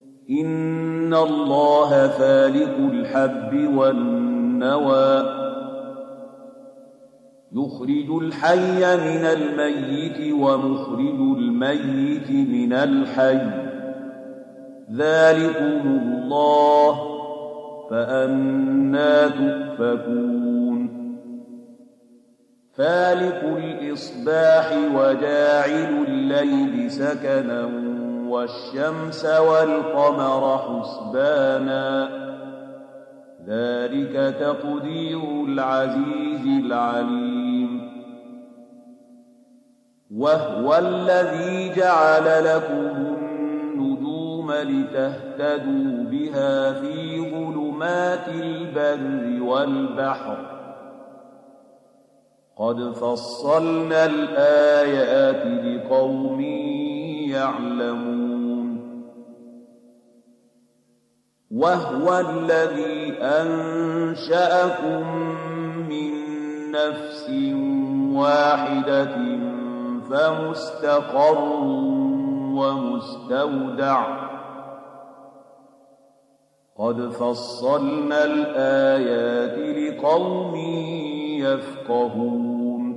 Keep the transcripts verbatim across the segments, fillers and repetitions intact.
إن الله فالق الحب والنوى يخرج الحي من الميت ومخرج الميت من الحي ذلكم الله فأنى تؤفكون فالق الإصباح وجاعل الليل سكنا والشمس والقمر حسبانا ذلك تقدير العزيز العليم وهو الذي جعل لكم النجوم لتهتدوا بها في ظلمات البر والبحر قد فصلنا الآيات لقوم يعلمون وهو الذي أنشأكم من نفس واحدة فمستقر ومستودع قد فصلنا الآيات لقوم يفقهون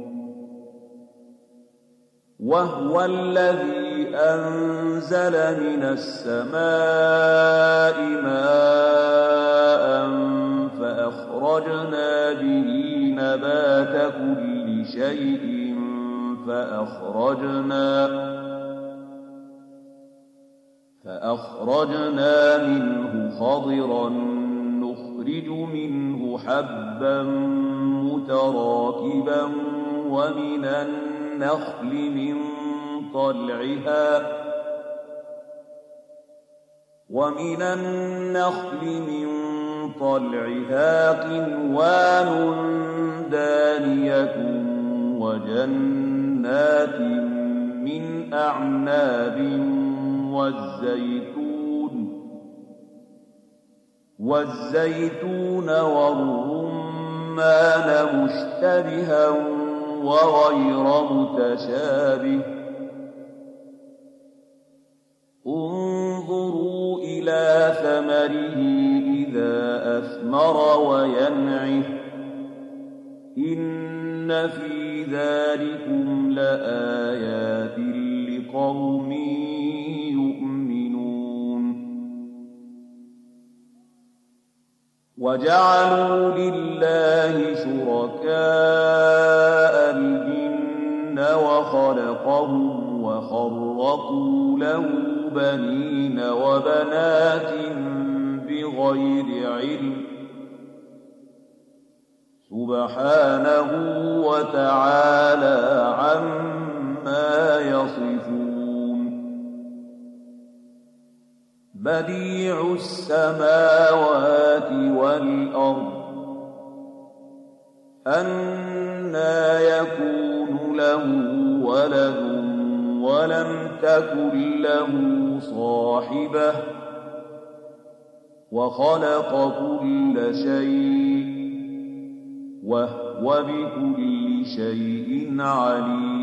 وهو الذي أنزل من السماء ماء فأخرجنا به نبات كل شيء فأخرجنا فأخرجنا منه خضرا نخرج منه حبا متراكبا ومن النخل من طلعها ومن النخل من طلعها قنوان دانية وجنات من أعناب والزيتون والزيتون والرمان مشتبها وغير متشابه انظروا إلى ثمره إذا أثمر وينعه إن في ذلكم لآيات لقوم يؤمنون وجعلوا لله شركاء الجن وخلقهم وخرقوا له بنين وبنات بغير علم سبحانه وتعالى عما يصفون بديع السماوات والأرض أنى يكون له ولد ولم تكن له صاحبة وخلق كل شيء وهو بكل شيء عليم